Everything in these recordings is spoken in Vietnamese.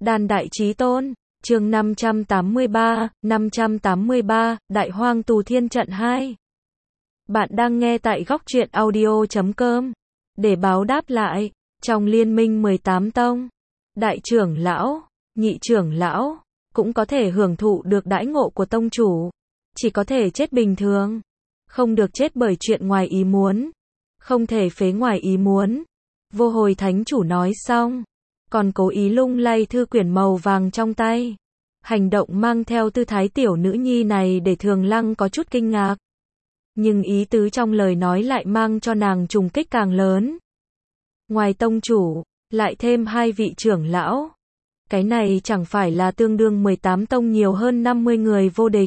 Đàn Đại Chí Tôn, chương 583, Đại Hoang Tù Thiên Trận 2. Bạn đang nghe tại góc truyện audio.com. Để báo đáp lại, trong liên minh 18 tông, đại trưởng lão, nhị trưởng lão, cũng có thể hưởng thụ được đãi ngộ của tông chủ. Chỉ có thể chết bình thường, không được chết bởi chuyện ngoài ý muốn, không thể phế ngoài ý muốn. Vô Hồi Thánh Chủ nói xong, còn cố ý lung lay thư quyển màu vàng trong tay. Hành động mang theo tư thái tiểu nữ nhi này để Thường Lăng có chút kinh ngạc. Nhưng ý tứ trong lời nói lại mang cho nàng trùng kích càng lớn. Ngoài tông chủ, lại thêm 2 vị trưởng lão. Cái này chẳng phải là tương đương 18 tông nhiều hơn 50 người vô địch.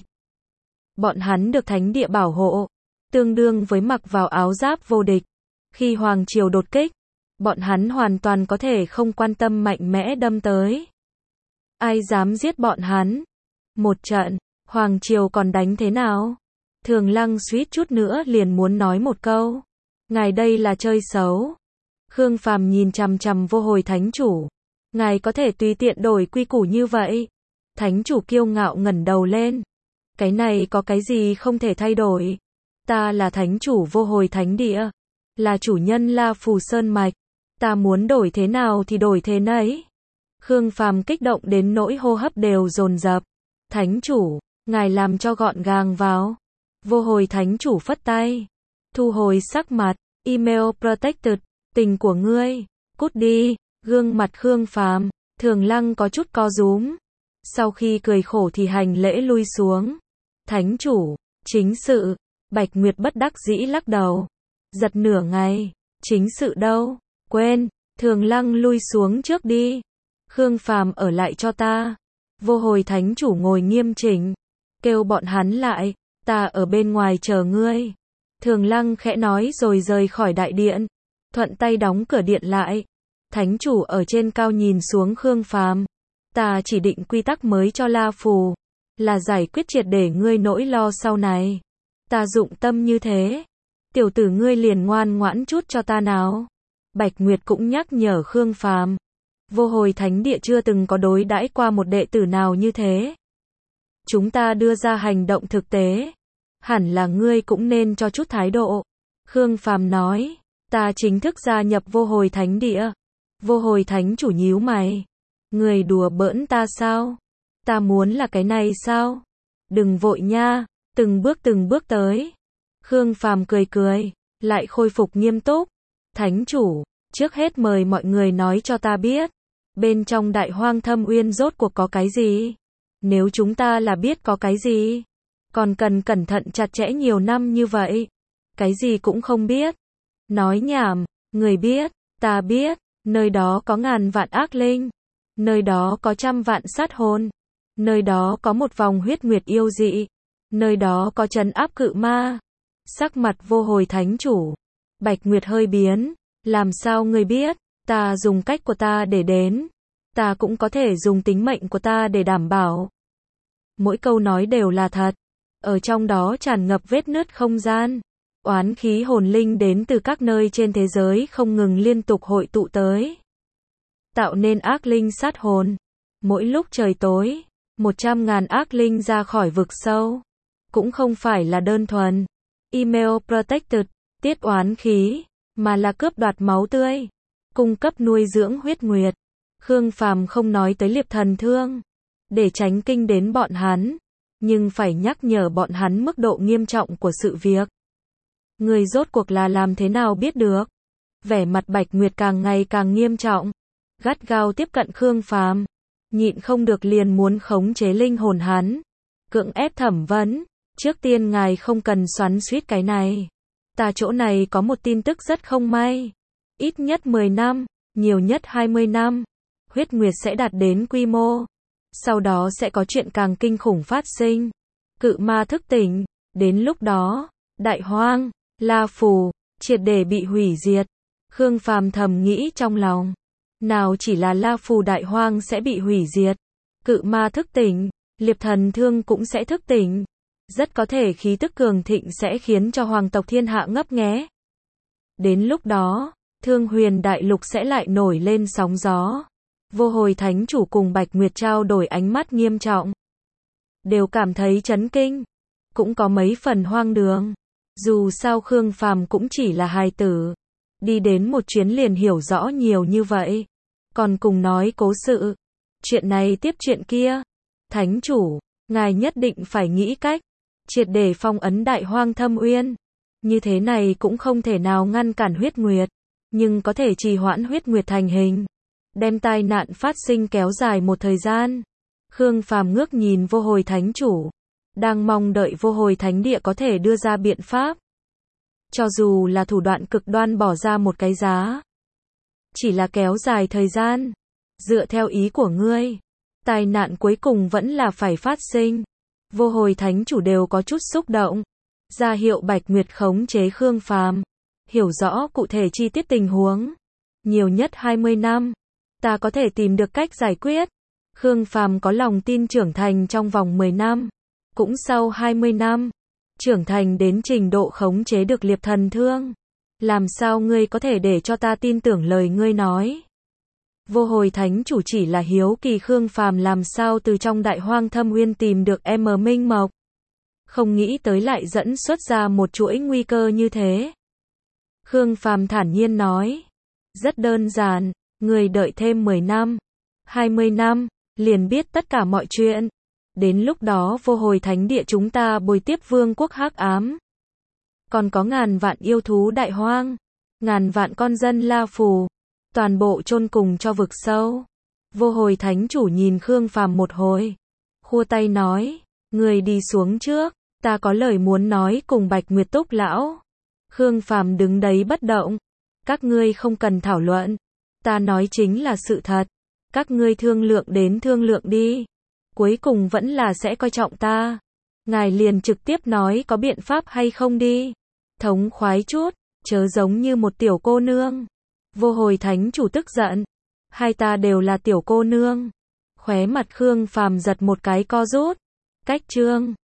Bọn hắn được thánh địa bảo hộ, tương đương với mặc vào áo giáp vô địch. Khi Hoàng Triều đột kích, bọn hắn hoàn toàn có thể không quan tâm mạnh mẽ đâm tới. Ai dám giết bọn hắn? Một trận, Hoàng Triều còn đánh thế nào? Thường Lăng suýt chút nữa liền muốn nói một câu. Ngài đây là chơi xấu. Khương Phàm nhìn chằm chằm Vô Hồi Thánh Chủ. Ngài có thể tùy tiện đổi quy củ như vậy? Thánh Chủ kiêu ngạo ngẩng đầu lên. Cái này có cái gì không thể thay đổi? Ta là Thánh Chủ Vô Hồi Thánh Địa, là chủ nhân La Phù Sơn Mạch. Ta muốn đổi thế nào thì đổi thế nấy. Khương Phàm kích động đến nỗi hô hấp đều dồn dập. Thánh Chủ, ngài làm cho gọn gàng vào. Vô Hồi Thánh Chủ phất tay, thu hồi sắc mặt. Email protected, tình của ngươi, cút đi. Gương mặt Khương Phàm, Thường Lăng có chút co rúm. Sau khi cười khổ thì hành lễ lui xuống. Thánh Chủ, chính sự. Bạch Nguyệt bất đắc dĩ lắc đầu. Giật nửa ngày, chính sự đâu? Quên. Thường Lăng lui xuống trước đi. Khương Phàm ở lại cho ta. Vô Hồi Thánh Chủ ngồi nghiêm chỉnh, kêu bọn hắn lại. Ta ở bên ngoài chờ ngươi. Thường Lăng khẽ nói rồi rời khỏi đại điện, thuận tay đóng cửa điện lại. Thánh Chủ ở trên cao nhìn xuống Khương Phàm. Ta chỉ định quy tắc mới cho La Phù, là giải quyết triệt để ngươi nỗi lo sau này. Ta dụng tâm như thế, tiểu tử ngươi liền ngoan ngoãn chút cho ta nào. Bạch Nguyệt cũng nhắc nhở Khương Phàm. Vô Hồi Thánh Địa chưa từng có đối đãi qua một đệ tử nào như thế. Chúng ta đưa ra hành động thực tế, hẳn là ngươi cũng nên cho chút thái độ. Khương Phàm nói, ta chính thức gia nhập Vô Hồi Thánh Địa. Vô Hồi Thánh Chủ nhíu mày. Người đùa bỡn ta sao? Ta muốn là cái này sao? Đừng vội nha, từng bước tới. Khương Phàm cười cười, lại khôi phục nghiêm túc. Thánh Chủ, trước hết mời mọi người nói cho ta biết, bên trong Đại Hoang Thâm Uyên rốt cuộc có cái gì? Nếu chúng ta là biết có cái gì, còn cần cẩn thận chặt chẽ nhiều năm như vậy. Cái gì cũng không biết. Nói nhảm, người biết, ta biết, nơi đó có ngàn vạn ác linh, nơi đó có trăm vạn sát hồn, nơi đó có một vòng huyết nguyệt yêu dị, nơi đó có trấn áp cự ma. Sắc mặt Vô Hồi Thánh Chủ, Bạch Nguyệt hơi biến. Làm sao ngươi biết? Ta dùng cách của ta để đến. Ta cũng có thể dùng tính mệnh của ta để đảm bảo. Mỗi câu nói đều là thật. Ở trong đó tràn ngập vết nứt không gian. Oán khí hồn linh đến từ các nơi trên thế giới không ngừng liên tục hội tụ tới, tạo nên ác linh sát hồn. Mỗi lúc trời tối, 100.000 ác linh ra khỏi vực sâu. Cũng không phải là đơn thuần email protected, tiết oán khí, mà là cướp đoạt máu tươi, cung cấp nuôi dưỡng huyết nguyệt. Khương Phàm không nói tới liệp thần thương, để tránh kinh đến bọn hắn, nhưng phải nhắc nhở bọn hắn mức độ nghiêm trọng của sự việc. Người rốt cuộc là làm thế nào biết được? Vẻ mặt Bạch Nguyệt càng ngày càng nghiêm trọng, gắt gao tiếp cận Khương Phàm, nhịn không được liền muốn khống chế linh hồn hắn, cưỡng ép thẩm vấn. Trước tiên ngài không cần xoắn xuýt cái này. Ta chỗ này có một tin tức rất không may. Ít nhất 10 năm, nhiều nhất 20 năm, huyết nguyệt sẽ đạt đến quy mô. Sau đó sẽ có chuyện càng kinh khủng phát sinh. Cự ma thức tỉnh. Đến lúc đó, Đại Hoang, La Phù, triệt để bị hủy diệt. Khương Phàm thầm nghĩ trong lòng. Nào chỉ là La Phù Đại Hoang sẽ bị hủy diệt. Cự ma thức tỉnh, liệp thần thương cũng sẽ thức tỉnh. Rất có thể khí tức cường thịnh sẽ khiến cho hoàng tộc thiên hạ ngấp nghé. Đến lúc đó, Thương Huyền Đại Lục sẽ lại nổi lên sóng gió. Vô Hồi Thánh Chủ cùng Bạch Nguyệt trao đổi ánh mắt nghiêm trọng. Đều cảm thấy chấn kinh. Cũng có mấy phần hoang đường. Dù sao Khương Phàm cũng chỉ là hài tử. Đi đến một chuyến liền hiểu rõ nhiều như vậy. Còn cùng nói cố sự. Chuyện này tiếp chuyện kia. Thánh Chủ, ngài nhất định phải nghĩ cách. Triệt để phong ấn Đại Hoang Thâm Uyên. Như thế này cũng không thể nào ngăn cản huyết nguyệt. Nhưng có thể trì hoãn huyết nguyệt thành hình. Đem tai nạn phát sinh kéo dài một thời gian. Khương Phàm ngước nhìn Vô Hồi Thánh Chủ. Đang mong đợi Vô Hồi Thánh Địa có thể đưa ra biện pháp. Cho dù là thủ đoạn cực đoan bỏ ra một cái giá. Chỉ là kéo dài thời gian. Dựa theo ý của ngươi. Tai nạn cuối cùng vẫn là phải phát sinh. Vô Hồi Thánh Chủ đều có chút xúc động. Ra hiệu Bạch Nguyệt khống chế Khương Phàm. Hiểu rõ cụ thể chi tiết tình huống. Nhiều nhất 20 năm. Ta có thể tìm được cách giải quyết. Khương Phàm có lòng tin trưởng thành trong vòng 10 năm. Cũng sau 20 năm. Trưởng thành đến trình độ khống chế được liệp thần thương. Làm sao ngươi có thể để cho ta tin tưởng lời ngươi nói? Vô Hồi Thánh Chủ chỉ là hiếu kỳ Khương Phàm làm sao từ trong Đại Hoang Thâm Uyên tìm được Minh Mộc. Không nghĩ tới lại dẫn xuất ra một chuỗi nguy cơ như thế. Khương Phàm thản nhiên nói. Rất đơn giản, người đợi thêm 10 năm, 20 năm, liền biết tất cả mọi chuyện. Đến lúc đó Vô Hồi Thánh Địa chúng ta bồi tiếp vương quốc hắc ám. Còn có ngàn vạn yêu thú Đại Hoang, ngàn vạn con dân La Phù, toàn bộ chôn cùng cho vực sâu. Vô Hồi Thánh Chủ nhìn Khương Phàm một hồi, khua tay nói, người đi xuống trước, ta có lời muốn nói cùng Bạch Nguyệt Túc lão. Khương Phàm đứng đấy bất động, các ngươi không cần thảo luận, ta nói chính là sự thật, các ngươi thương lượng đến thương lượng đi, cuối cùng vẫn là sẽ coi trọng ta. Ngài liền trực tiếp nói có biện pháp hay không đi. Thống khoái chút, chớ giống như một tiểu cô nương. Vô Hồi Thánh Chủ tức giận. Hai ta đều là tiểu cô nương. Khóe mặt Khương Phàm giật một cái co rút. Cách chương